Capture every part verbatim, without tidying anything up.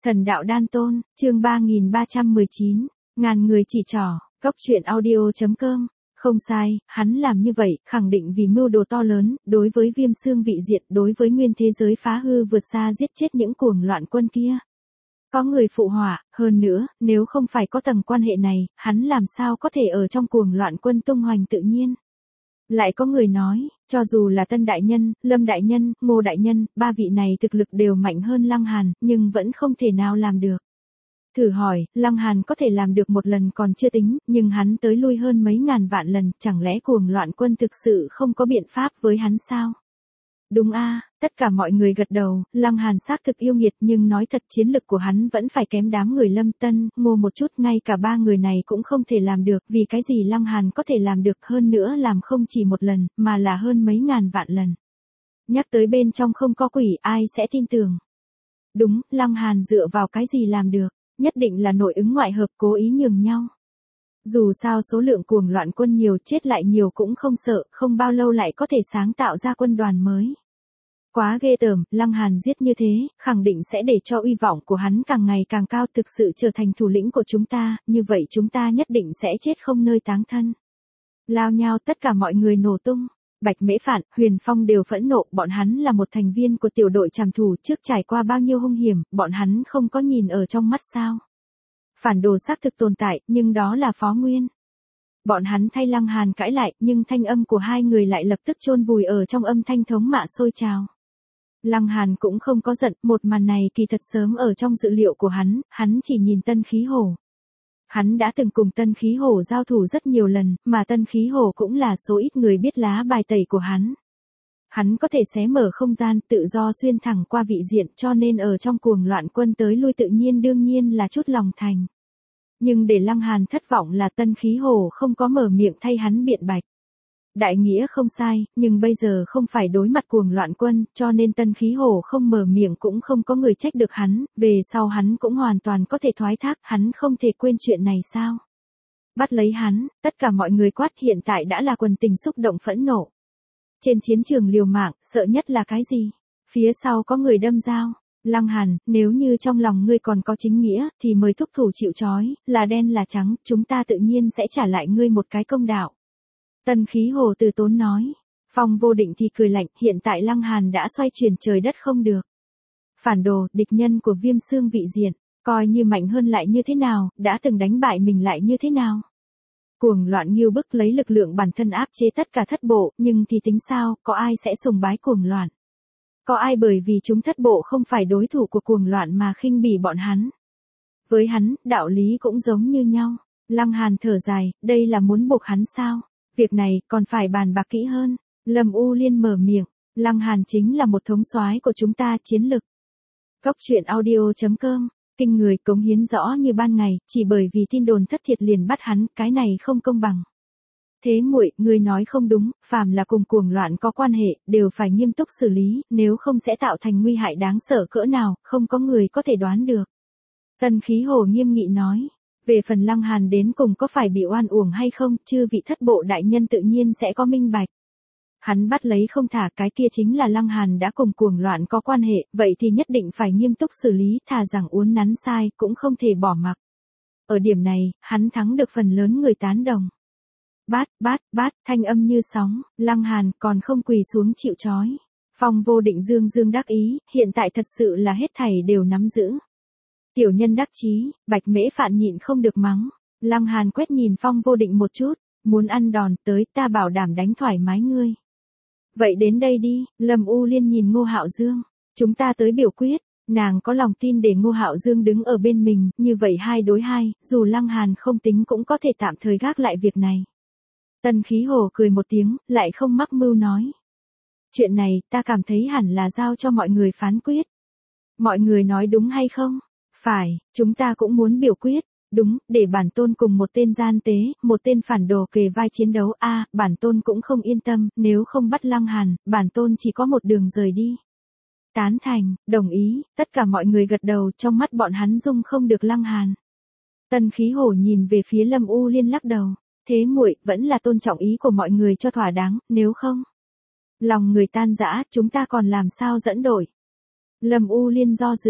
Thần đạo đan tôn, chương ba nghìn ba trăm mười chín, ngàn người chỉ trỏ, cốc truyện audio chấm com. Không sai, hắn làm như vậy, khẳng định vì mưu đồ to lớn, đối với Viêm Xương vị diệt, đối với nguyên thế giới phá hư vượt xa giết chết những cuồng loạn quân kia. Có người phụ họa, hơn nữa, nếu không phải có tầng quan hệ này, hắn làm sao có thể ở trong cuồng loạn quân tung hoành tự nhiên. Lại có người nói, cho dù là Tân Đại Nhân, Lâm Đại Nhân, Ngô Đại Nhân, ba vị này thực lực đều mạnh hơn Lăng Hàn, nhưng vẫn không thể nào làm được. Thử hỏi, Lăng Hàn có thể làm được một lần còn chưa tính, nhưng hắn tới lui hơn mấy ngàn vạn lần, chẳng lẽ cuồng loạn quân thực sự không có biện pháp với hắn sao? Đúng a, tất cả mọi người gật đầu, Lăng Hàn xác thực yêu nghiệt nhưng nói thật chiến lực của hắn vẫn phải kém đám người Lâm Tân, Ngô một chút, ngay cả ba người này cũng không thể làm được, vì cái gì Lăng Hàn có thể làm được, hơn nữa làm không chỉ một lần, mà là hơn mấy ngàn vạn lần. Nhắc tới bên trong không có quỷ, ai sẽ tin tưởng? Đúng, Lăng Hàn dựa vào cái gì làm được, nhất định là nội ứng ngoại hợp, cố ý nhường nhau. Dù sao số lượng cuồng loạn quân nhiều, chết lại nhiều cũng không sợ, không bao lâu lại có thể sáng tạo ra quân đoàn mới. Quá ghê tởm, Lăng Hàn giết như thế, khẳng định sẽ để cho uy vọng của hắn càng ngày càng cao, thực sự trở thành thủ lĩnh của chúng ta, như vậy chúng ta nhất định sẽ chết không nơi táng thân. Lao nhau tất cả mọi người nổ tung. Bạch Mễ Phạn, Huyền Phong đều phẫn nộ, bọn hắn là một thành viên của tiểu đội trảm thủ, trước trải qua bao nhiêu hung hiểm, bọn hắn không có nhìn ở trong mắt sao? Phản đồ xác thực tồn tại, nhưng đó là Phó Nguyên. Bọn hắn thay Lăng Hàn cãi lại, nhưng thanh âm của hai người lại lập tức chôn vùi ở trong âm thanh thống mạ sôi trào. Lăng Hàn cũng không có giận, một màn này kỳ thật sớm ở trong dự liệu của hắn, hắn chỉ nhìn Tân Khí Hổ. Hắn đã từng cùng Tân Khí Hổ giao thủ rất nhiều lần, mà Tân Khí Hổ cũng là số ít người biết lá bài tẩy của hắn. Hắn có thể xé mở không gian, tự do xuyên thẳng qua vị diện, cho nên ở trong cuồng loạn quân tới lui tự nhiên đương nhiên là chút lòng thành. Nhưng để Lăng Hàn thất vọng là Tân Khí Hổ không có mở miệng thay hắn biện bạch. Đại nghĩa không sai, nhưng bây giờ không phải đối mặt cuồng loạn quân, cho nên Tân Khí Hổ không mở miệng cũng không có người trách được hắn, về sau hắn cũng hoàn toàn có thể thoái thác, hắn không thể quên chuyện này sao? Bắt lấy hắn, tất cả mọi người quát, hiện tại đã là quần tình xúc động phẫn nộ. Trên chiến trường liều mạng, sợ nhất là cái gì? Phía sau có người đâm dao. Lăng Hàn, nếu như trong lòng ngươi còn có chính nghĩa, thì mời thúc thủ chịu trói, là đen là trắng, chúng ta tự nhiên sẽ trả lại ngươi một cái công đạo. Tân Khí Hồ từ tốn nói. Phong Vô Định thì cười lạnh, hiện tại Lăng Hàn đã xoay chuyển trời đất không được. Phản đồ, địch nhân của Viêm Xương vị diện, coi như mạnh hơn lại như thế nào, đã từng đánh bại mình lại như thế nào. Cuồng loạn nghiêu bức lấy lực lượng bản thân áp chế tất cả thất bộ, nhưng thì tính sao, có ai sẽ sùng bái cuồng loạn? Có ai bởi vì chúng thất bộ không phải đối thủ của cuồng loạn mà khinh bỉ bọn hắn? Với hắn, đạo lý cũng giống như nhau. Lăng Hàn thở dài, đây là muốn buộc hắn sao? Việc này còn phải bàn bạc kỹ hơn. Lâm U Liên mở miệng, Lăng Hàn chính là một thống soái của chúng ta, chiến lực. Cốc truyện audio chấm com, kinh người, cống hiến rõ như ban ngày, chỉ bởi vì tin đồn thất thiệt liền bắt hắn, cái này không công bằng. Thế muội, ngươi nói không đúng, phàm là cùng cuồng loạn có quan hệ, đều phải nghiêm túc xử lý, nếu không sẽ tạo thành nguy hại đáng sợ cỡ nào, không có người có thể đoán được. Tân Khí Hồ nghiêm nghị nói. Về phần Lăng Hàn đến cùng có phải bị oan uổng hay không, chư vị thất bộ đại nhân tự nhiên sẽ có minh bạch. Hắn bắt lấy không thả, cái kia chính là Lăng Hàn đã cùng cuồng loạn có quan hệ, vậy thì nhất định phải nghiêm túc xử lý, thà rằng uốn nắn sai, cũng không thể bỏ mặc. Ở điểm này, hắn thắng được phần lớn người tán đồng. Bát, bát, bát, thanh âm như sóng, Lăng Hàn còn không quỳ xuống chịu trói. Phong Vô Định dương dương đắc ý, hiện tại thật sự là hết thảy đều nắm giữ. Tiểu nhân đắc chí, Bạch Mễ Phạn nhịn không được mắng. Lăng Hàn quét nhìn Phong Vô Định một chút, muốn ăn đòn, tới, ta bảo đảm đánh thoải mái ngươi. Vậy đến đây đi, Lâm U Liên nhìn Ngô Hạo Dương, chúng ta tới biểu quyết, nàng có lòng tin để Ngô Hạo Dương đứng ở bên mình, như vậy hai đối hai, dù Lăng Hàn không tính cũng có thể tạm thời gác lại việc này. Tân Khí Hồ cười một tiếng, lại không mắc mưu nói. Chuyện này, ta cảm thấy hẳn là giao cho mọi người phán quyết. Mọi người nói đúng hay không? Phải, chúng ta cũng muốn biểu quyết. Đúng, để bản tôn cùng một tên gian tế, một tên phản đồ kề vai chiến đấu. A, à, bản tôn cũng không yên tâm, nếu không bắt Lăng Hàn, bản tôn chỉ có một đường rời đi. Tán thành, đồng ý, tất cả mọi người gật đầu, trong mắt bọn hắn dung không được Lăng Hàn. Tân Khí Hổ nhìn về phía Lâm U Liên lắc đầu. Thế muội, vẫn là tôn trọng ý của mọi người cho thỏa đáng, nếu không. Lòng người tan rã, chúng ta còn làm sao dẫn đổi. Lâm U Liên do dự,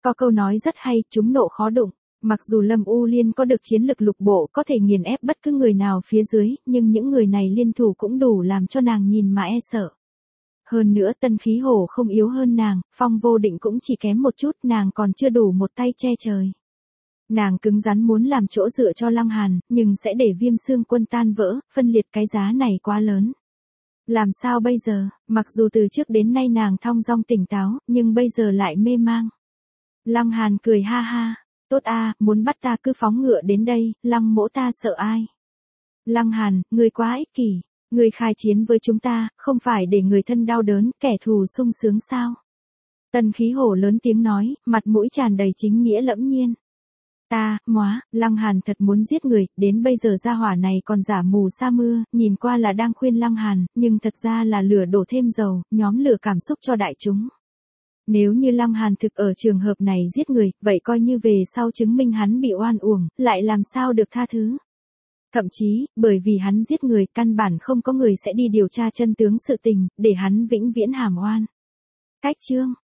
Có câu nói rất hay, chúng nộ khó đụng. Mặc dù Lâm U Liên có được chiến lực lục bộ có thể nghiền ép bất cứ người nào phía dưới, nhưng những người này liên thủ cũng đủ làm cho nàng nhìn mà e sợ. Hơn nữa Tân Khí Hổ không yếu hơn nàng, Phong Vô Định cũng chỉ kém một chút, nàng còn chưa đủ một tay che trời. Nàng cứng rắn muốn làm chỗ dựa cho Lăng Hàn, nhưng sẽ để Viêm Xương Quân tan vỡ, phân liệt cái giá này quá lớn. Làm sao bây giờ, mặc dù từ trước đến nay nàng thong dong tỉnh táo, nhưng bây giờ lại mê mang. Lăng Hàn cười ha ha, tốt a, muốn bắt ta cứ phóng ngựa đến đây, Lăng mỗ ta sợ ai. Lăng Hàn, ngươi quá ích kỷ, ngươi khai chiến với chúng ta, không phải để người thân đau đớn, kẻ thù sung sướng sao? Tần Khí Hổ lớn tiếng nói, mặt mũi tràn đầy chính nghĩa lẫm nhiên. Ta, móa, Lăng Hàn thật muốn giết người, đến bây giờ gia hỏa này còn giả mù sa mưa, nhìn qua là đang khuyên Lăng Hàn, nhưng thật ra là lửa đổ thêm dầu, nhóm lửa cảm xúc cho đại chúng. Nếu như Lăng Hàn thực ở trường hợp này giết người, vậy coi như về sau chứng minh hắn bị oan uổng, lại làm sao được tha thứ. Thậm chí, bởi vì hắn giết người, căn bản không có người sẽ đi điều tra chân tướng sự tình, để hắn vĩnh viễn hàm oan. Cách chương